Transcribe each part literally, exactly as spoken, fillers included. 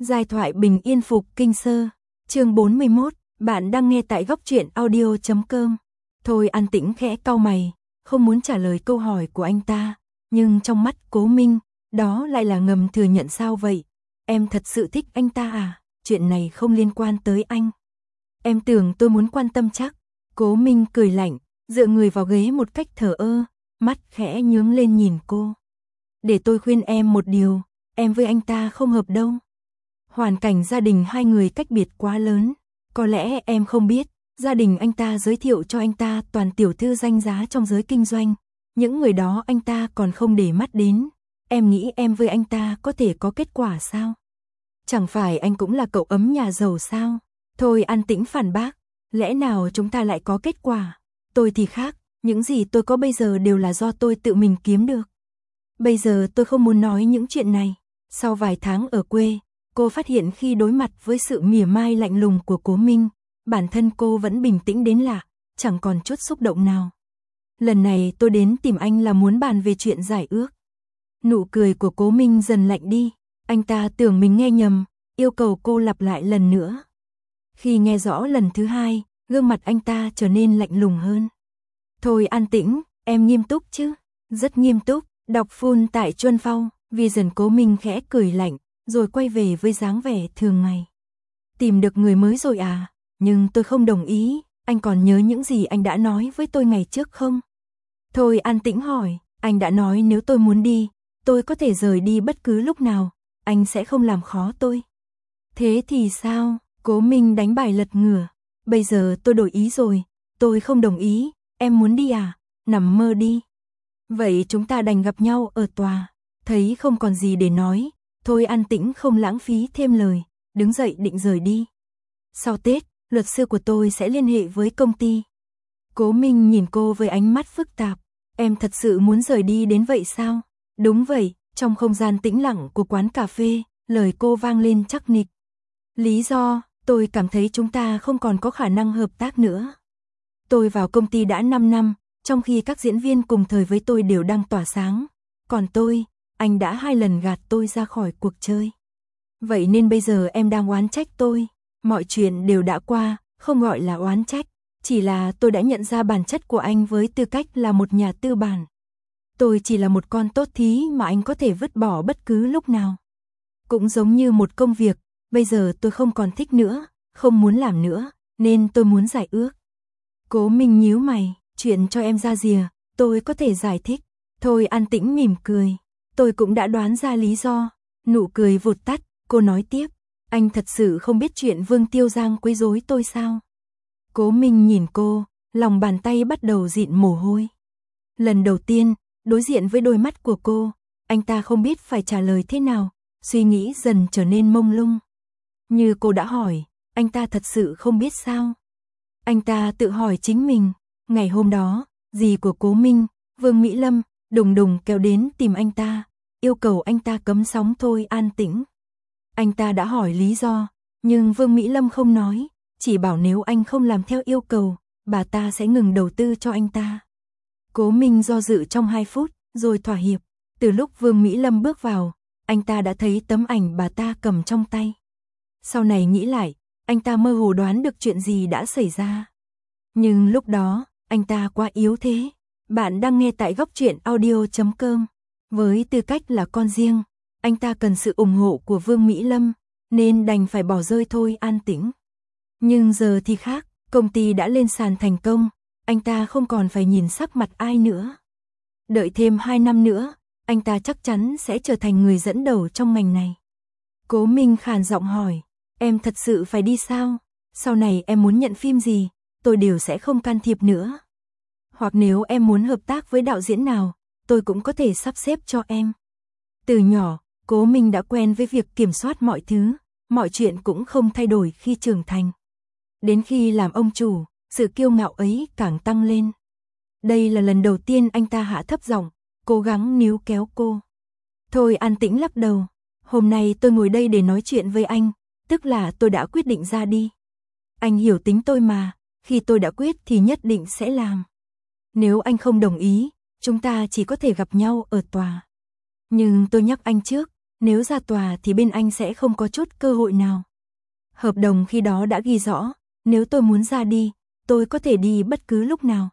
Giai thoại bình yên phục kinh sơ. Chương bốn mươi mốt, bạn đang nghe tại góc truyện audio chấm com. Thôi An Tĩnh khẽ cau mày, không muốn trả lời câu hỏi của anh ta, nhưng trong mắt Cố Minh, đó lại là ngầm thừa nhận. Sao vậy? Em thật sự thích anh ta à? Chuyện này không liên quan tới anh. Em tưởng tôi muốn quan tâm chắc. Cố Minh cười lạnh, dựa người vào ghế một cách thờ ơ, mắt khẽ nhướng lên nhìn cô. Để tôi khuyên em một điều, em với anh ta không hợp đâu. Hoàn cảnh gia đình hai người cách biệt quá lớn. Có lẽ em không biết, gia đình anh ta giới thiệu cho anh ta toàn tiểu thư danh giá trong giới kinh doanh. Những người đó anh ta còn không để mắt đến. Em nghĩ em với anh ta có thể có kết quả sao? Chẳng phải anh cũng là cậu ấm nhà giàu sao? Thôi An Tĩnh phản bác, lẽ nào chúng ta lại có kết quả? Tôi thì khác, những gì tôi có bây giờ đều là do tôi tự mình kiếm được. Bây giờ tôi không muốn nói những chuyện này. Sau vài tháng ở quê, cô phát hiện khi đối mặt với sự mỉa mai lạnh lùng của Cố Minh, bản thân cô vẫn bình tĩnh đến lạ, chẳng còn chút xúc động nào. Lần này tôi đến tìm anh là muốn bàn về chuyện giải ước. Nụ cười của Cố Minh dần lạnh đi, anh ta tưởng mình nghe nhầm, yêu cầu cô lặp lại lần nữa. Khi nghe rõ lần thứ hai, gương mặt anh ta trở nên lạnh lùng hơn. Thôi An Tĩnh, em nghiêm túc chứ? Rất nghiêm túc. Đọc full tại Chuân Phong, Vision. Cố Minh khẽ cười lạnh, rồi quay về với dáng vẻ thường ngày. Tìm được người mới rồi à? Nhưng tôi không đồng ý, anh còn nhớ những gì anh đã nói với tôi ngày trước không? Thôi An Tĩnh hỏi, anh đã nói nếu tôi muốn đi, tôi có thể rời đi bất cứ lúc nào, anh sẽ không làm khó tôi. Thế thì sao? Cố Minh đánh bài lật ngửa. Bây giờ tôi đổi ý rồi, tôi không đồng ý, em muốn đi à? Nằm mơ đi. Vậy chúng ta đành gặp nhau ở tòa. Thấy không còn gì để nói, Thôi An Tĩnh không lãng phí thêm lời, đứng dậy định rời đi. Sau Tết, luật sư của tôi sẽ liên hệ với công ty. Cố Minh nhìn cô với ánh mắt phức tạp. Em thật sự muốn rời đi đến vậy sao? Đúng vậy. Trong không gian tĩnh lặng của quán cà phê, lời cô vang lên chắc nịch. Lý do, tôi cảm thấy chúng ta không còn có khả năng hợp tác nữa. Tôi vào công ty đã năm năm, trong khi các diễn viên cùng thời với tôi đều đang tỏa sáng. Còn tôi, anh đã hai lần gạt tôi ra khỏi cuộc chơi. Vậy nên bây giờ em đang oán trách tôi. Mọi chuyện đều đã qua, không gọi là oán trách. Chỉ là tôi đã nhận ra bản chất của anh với tư cách là một nhà tư bản. Tôi chỉ là một con tốt thí mà anh có thể vứt bỏ bất cứ lúc nào. Cũng giống như một công việc, bây giờ tôi không còn thích nữa, không muốn làm nữa, nên tôi muốn giải ước. Cố Minh nhíu mày, chuyện cho em ra rìa, tôi có thể giải thích. Thôi An Tĩnh mỉm cười, tôi cũng đã đoán ra lý do. Nụ cười vụt tắt, cô nói tiếp, anh thật sự không biết chuyện Vương Tiêu Giang quấy rối tôi sao? Cố Minh nhìn cô, lòng bàn tay bắt đầu dịn mồ hôi. Lần đầu tiên, đối diện với đôi mắt của cô, anh ta không biết phải trả lời thế nào, suy nghĩ dần trở nên mông lung. Như cô đã hỏi, anh ta thật sự không biết sao? Anh ta tự hỏi chính mình. Ngày hôm đó, dì của Cố Minh, Vương Mỹ Lâm, đùng đùng kéo đến tìm anh ta, yêu cầu anh ta cấm sóng Thôi An Tĩnh. Anh ta đã hỏi lý do, nhưng Vương Mỹ Lâm không nói, chỉ bảo nếu anh không làm theo yêu cầu, bà ta sẽ ngừng đầu tư cho anh ta. Cố Minh do dự trong hai phút, rồi thỏa hiệp. Từ lúc Vương Mỹ Lâm bước vào, anh ta đã thấy tấm ảnh bà ta cầm trong tay. Sau này nghĩ lại, anh ta mơ hồ đoán được chuyện gì đã xảy ra. Nhưng lúc đó, anh ta quá yếu thế. Bạn đang nghe tại góc truyện audio chấm com. Với tư cách là con riêng, anh ta cần sự ủng hộ của Vương Mỹ Lâm, nên đành phải bỏ rơi Thôi An Tĩnh. Nhưng giờ thì khác, công ty đã lên sàn thành công, anh ta không còn phải nhìn sắc mặt ai nữa. Đợi thêm hai năm nữa, anh ta chắc chắn sẽ trở thành người dẫn đầu trong ngành này. Cố Minh khàn giọng hỏi, em thật sự phải đi sao? Sau này em muốn nhận phim gì, tôi đều sẽ không can thiệp nữa. Hoặc nếu em muốn hợp tác với đạo diễn nào, tôi cũng có thể sắp xếp cho em. Từ nhỏ, Cố Minh đã quen với việc kiểm soát mọi thứ, mọi chuyện cũng không thay đổi khi trưởng thành. Đến khi làm ông chủ, sự kiêu ngạo ấy càng tăng lên. Đây là lần đầu tiên anh ta hạ thấp giọng, cố gắng níu kéo cô. Thôi An Tĩnh lắc đầu, hôm nay tôi ngồi đây để nói chuyện với anh, tức là tôi đã quyết định ra đi. Anh hiểu tính tôi mà, khi tôi đã quyết thì nhất định sẽ làm. Nếu anh không đồng ý, chúng ta chỉ có thể gặp nhau ở tòa. Nhưng tôi nhắc anh trước, nếu ra tòa thì bên anh sẽ không có chút cơ hội nào. Hợp đồng khi đó đã ghi rõ, nếu tôi muốn ra đi, tôi có thể đi bất cứ lúc nào.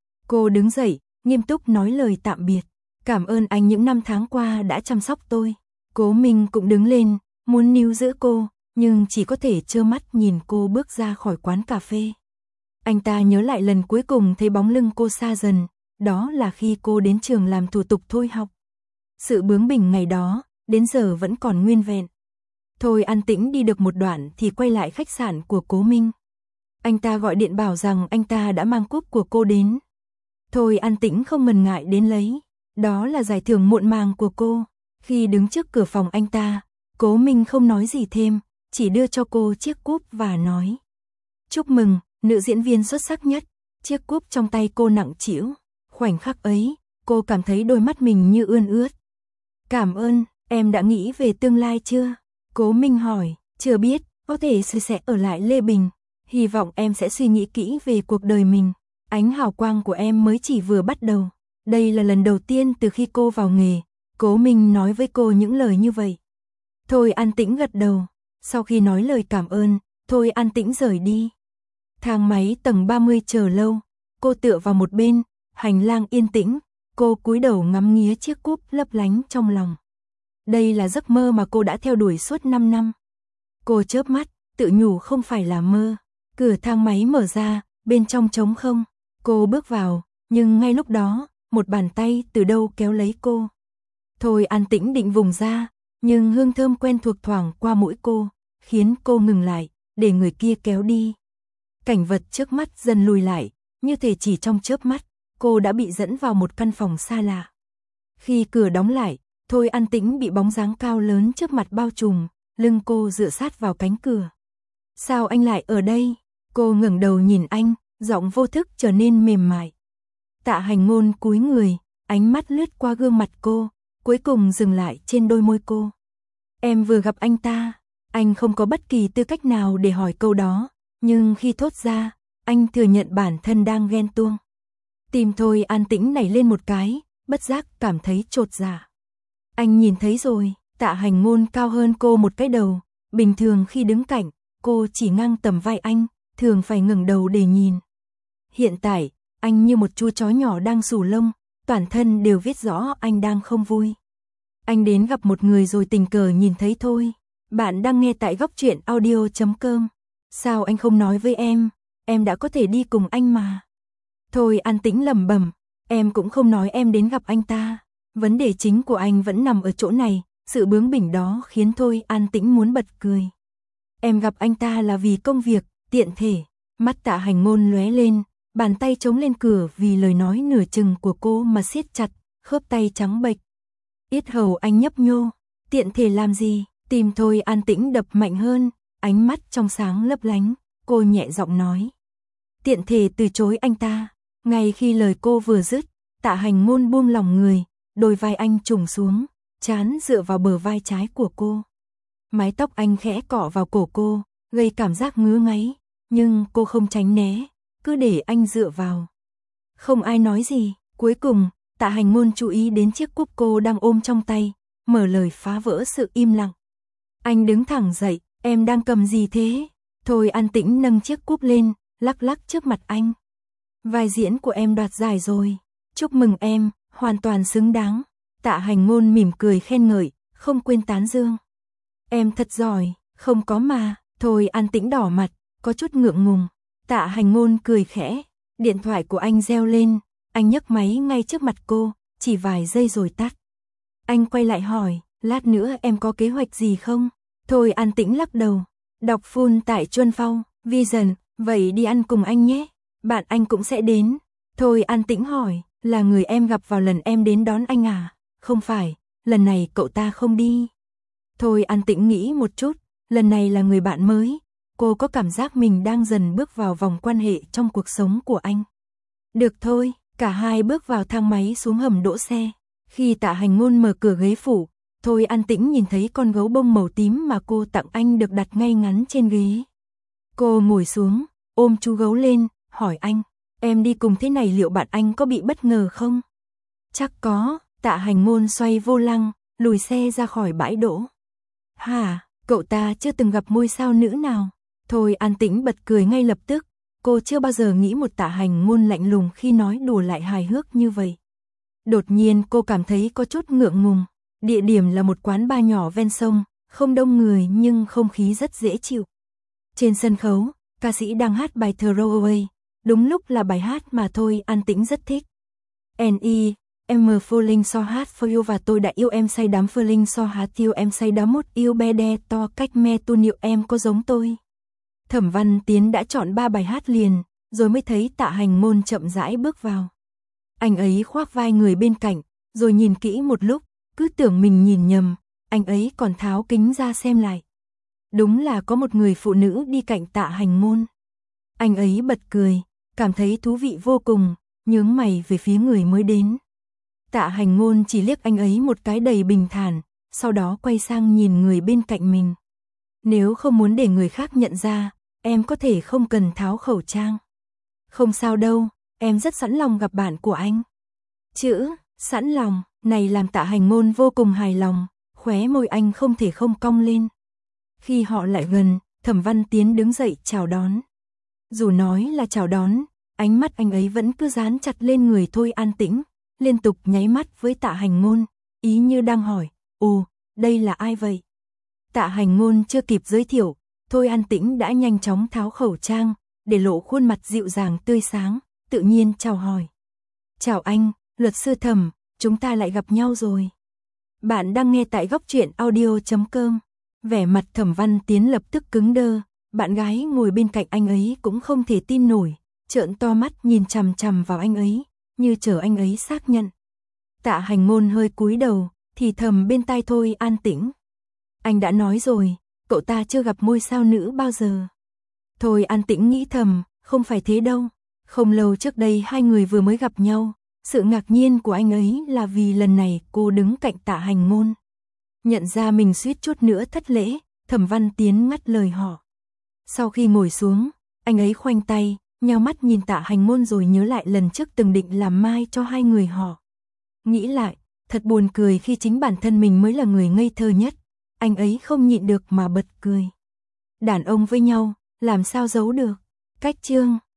Cô đứng dậy, nghiêm túc nói lời tạm biệt. Cảm ơn anh những năm tháng qua đã chăm sóc tôi. Cố Minh cũng đứng lên, muốn níu giữ cô, nhưng chỉ có thể trơ mắt nhìn cô bước ra khỏi quán cà phê. Anh ta nhớ lại lần cuối cùng thấy bóng lưng cô xa dần, đó là khi cô đến trường làm thủ tục thôi học. Sự bướng bỉnh ngày đó, đến giờ vẫn còn nguyên vẹn. Thôi An Tĩnh đi được một đoạn thì quay lại khách sạn của Cố Minh. Anh ta gọi điện bảo rằng anh ta đã mang cúp của cô đến. Thôi An Tĩnh không ngần ngại đến lấy. Đó là giải thưởng muộn màng của cô. Khi đứng trước cửa phòng anh ta, Cố Minh không nói gì thêm, chỉ đưa cho cô chiếc cúp và nói: chúc mừng, nữ diễn viên xuất sắc nhất. Chiếc cúp trong tay cô nặng trĩu. Khoảnh khắc ấy, cô cảm thấy đôi mắt mình như ươn ướt. Cảm ơn, em đã nghĩ về tương lai chưa? Cố Minh hỏi. Chưa biết, có thể tôi sẽ ở lại Lê Bình. Hy vọng em sẽ suy nghĩ kỹ về cuộc đời mình. Ánh hào quang của em mới chỉ vừa bắt đầu. Đây là lần đầu tiên từ khi cô vào nghề, Cố Minh nói với cô những lời như vậy. Thôi An Tĩnh gật đầu. Sau khi nói lời cảm ơn, Thôi An Tĩnh rời đi. Thang máy tầng ba mươi chờ lâu. Cô tựa vào một bên, hành lang yên tĩnh. Cô cúi đầu ngắm nghía chiếc cúp lấp lánh trong lòng. Đây là giấc mơ mà cô đã theo đuổi suốt năm năm. Cô chớp mắt, tự nhủ không phải là mơ. Cửa thang máy mở ra, bên trong trống không. Cô bước vào, nhưng ngay lúc đó, một bàn tay từ đâu kéo lấy cô. Thôi An Tĩnh định vùng ra, nhưng hương thơm quen thuộc thoảng qua mũi cô, khiến cô ngừng lại, để người kia kéo đi. Cảnh vật trước mắt dần lùi lại, như thể chỉ trong chớp mắt, cô đã bị dẫn vào một căn phòng xa lạ. Khi cửa đóng lại, Thôi An Tĩnh bị bóng dáng cao lớn trước mặt bao trùm, lưng cô dựa sát vào cánh cửa. Sao anh lại ở đây? Cô ngẩng đầu nhìn anh, giọng vô thức trở nên mềm mại. Tạ Hành Ngôn cúi người, ánh mắt lướt qua gương mặt cô, cuối cùng dừng lại trên đôi môi cô. Em vừa gặp anh ta. Anh không có bất kỳ tư cách nào để hỏi câu đó, nhưng khi thốt ra, anh thừa nhận bản thân đang ghen tuông. Tim Thôi An Tĩnh nảy lên một cái, bất giác cảm thấy chột dạ. Anh nhìn thấy rồi. Tạ Hành Ngôn cao hơn cô một cái đầu, bình thường khi đứng cạnh, cô chỉ ngang tầm vai anh, thường phải ngẩng đầu để nhìn. Hiện tại, anh như một chú chó nhỏ đang xù lông, toàn thân đều viết rõ anh đang không vui. Anh đến gặp một người rồi tình cờ nhìn thấy thôi. Bạn đang nghe tại góc truyện audio chấm com. Sao anh không nói với em, em đã có thể đi cùng anh mà. Thôi An Tĩnh lẩm bẩm, em cũng không nói em đến gặp anh ta. Vấn đề chính của anh vẫn nằm ở chỗ này, sự bướng bỉnh đó khiến Thôi An Tĩnh muốn bật cười. Em gặp anh ta là vì công việc, tiện thể. Mắt Tạ Hành Ngôn lóe lên, bàn tay chống lên cửa vì lời nói nửa chừng của cô mà siết chặt, khớp tay trắng bệch. Yết hầu anh nhấp nhô, tiện thể làm gì? Tim Thôi An Tĩnh đập mạnh hơn, ánh mắt trong sáng lấp lánh, cô nhẹ giọng nói. Tiện thể từ chối anh ta. Ngay khi lời cô vừa dứt, Tạ Hành Ngôn buông lòng người, đôi vai anh trùng xuống, trán dựa vào bờ vai trái của cô. Mái tóc anh khẽ cọ vào cổ cô, gây cảm giác ngứa ngáy, nhưng cô không tránh né, cứ để anh dựa vào. Không ai nói gì, cuối cùng, Tạ Hành Ngôn chú ý đến chiếc cúp cô đang ôm trong tay, mở lời phá vỡ sự im lặng. Anh đứng thẳng dậy, em đang cầm gì thế? Thôi An Tĩnh nâng chiếc cúp lên, lắc lắc trước mặt anh. Vai diễn của em đoạt giải rồi, chúc mừng em, hoàn toàn xứng đáng. Tạ Hành Ngôn mỉm cười khen ngợi, không quên tán dương. Em thật giỏi, không có mà. Thôi An Tĩnh đỏ mặt, có chút ngượng ngùng. Tạ Hành Ngôn cười khẽ, điện thoại của anh reo lên, anh nhấc máy ngay trước mặt cô, chỉ vài giây rồi tắt. Anh quay lại hỏi, lát nữa em có kế hoạch gì không? Thôi An Tĩnh lắc đầu, đọc full tại Chuân Phong, Vision, vậy đi ăn cùng anh nhé, bạn anh cũng sẽ đến. Thôi An Tĩnh hỏi, là người em gặp vào lần em đến đón anh à? Không phải, lần này cậu ta không đi. Thôi An Tĩnh nghĩ một chút, lần này là người bạn mới, cô có cảm giác mình đang dần bước vào vòng quan hệ trong cuộc sống của anh. Được thôi, cả hai bước vào thang máy xuống hầm đỗ xe. Khi Tạ Hành Ngôn mở cửa ghế phụ, Thôi An Tĩnh nhìn thấy con gấu bông màu tím mà cô tặng anh được đặt ngay ngắn trên ghế. Cô ngồi xuống, ôm chú gấu lên, hỏi anh, em đi cùng thế này liệu bạn anh có bị bất ngờ không? Chắc có. Tạ Hành Ngôn xoay vô lăng, lùi xe ra khỏi bãi đỗ. Hả, cậu ta chưa từng gặp ngôi sao nữ nào? Thôi An Tĩnh bật cười ngay lập tức, cô chưa bao giờ nghĩ một Tạ Hành Ngôn lạnh lùng khi nói đùa lại hài hước như vậy. Đột nhiên cô cảm thấy có chút ngượng ngùng, địa điểm là một quán bar nhỏ ven sông, không đông người nhưng không khí rất dễ chịu. Trên sân khấu, ca sĩ đang hát bài Throw Away, đúng lúc là bài hát mà Thôi An Tĩnh rất thích. en i, em falling so hard for you và tôi đã yêu em say đắm falling so hard yêu em say đắm một yêu bé đe to cách me tu liệu em có giống tôi. Thẩm Văn Tiến đã chọn ba bài hát liền, rồi mới thấy Tạ Hành Ngôn chậm rãi bước vào. Anh ấy khoác vai người bên cạnh, rồi nhìn kỹ một lúc, cứ tưởng mình nhìn nhầm, anh ấy còn tháo kính ra xem lại. Đúng là có một người phụ nữ đi cạnh Tạ Hành Ngôn. Anh ấy bật cười, cảm thấy thú vị vô cùng, nhướng mày về phía người mới đến. Tạ Hành Ngôn chỉ liếc anh ấy một cái đầy bình thản, sau đó quay sang nhìn người bên cạnh mình. Nếu không muốn để người khác nhận ra, em có thể không cần tháo khẩu trang. Không sao đâu, em rất sẵn lòng gặp bạn của anh. Chữ, sẵn lòng, này làm Tạ Hành Ngôn vô cùng hài lòng, khóe môi anh không thể không cong lên. Khi họ lại gần, Thẩm Văn Tiến đứng dậy chào đón. Dù nói là chào đón, ánh mắt anh ấy vẫn cứ dán chặt lên người Thôi An Tĩnh, liên tục nháy mắt với Tạ Hành Ngôn, ý như đang hỏi, ồ, đây là ai vậy? Tạ Hành Ngôn chưa kịp giới thiệu, Thôi An Tĩnh đã nhanh chóng tháo khẩu trang, để lộ khuôn mặt dịu dàng tươi sáng, tự nhiên chào hỏi. Chào anh, luật sư Thẩm, chúng ta lại gặp nhau rồi. Bạn đang nghe tại góc truyện audio chấm com. Vẻ mặt Thẩm Văn Tiến lập tức cứng đơ, bạn gái ngồi bên cạnh anh ấy cũng không thể tin nổi, trợn to mắt nhìn chằm chằm vào anh ấy, như chờ anh ấy xác nhận. Tạ Hành Ngôn hơi cúi đầu, thì thầm bên tai Thôi An Tĩnh. Anh đã nói rồi, cậu ta chưa gặp ngôi sao nữ bao giờ. Thôi An Tĩnh nghĩ thầm, không phải thế đâu. Không lâu trước đây hai người vừa mới gặp nhau, sự ngạc nhiên của anh ấy là vì lần này cô đứng cạnh Tạ Hành Ngôn. Nhận ra mình suýt chút nữa thất lễ, Thẩm Văn Tiến ngắt lời họ. Sau khi ngồi xuống, anh ấy khoanh tay, nheo mắt nhìn Tạ Hành Ngôn rồi nhớ lại lần trước từng định làm mai cho hai người họ. Nghĩ lại, thật buồn cười khi chính bản thân mình mới là người ngây thơ nhất, anh ấy không nhịn được mà bật cười. Đàn ông với nhau, làm sao giấu được. Cách chương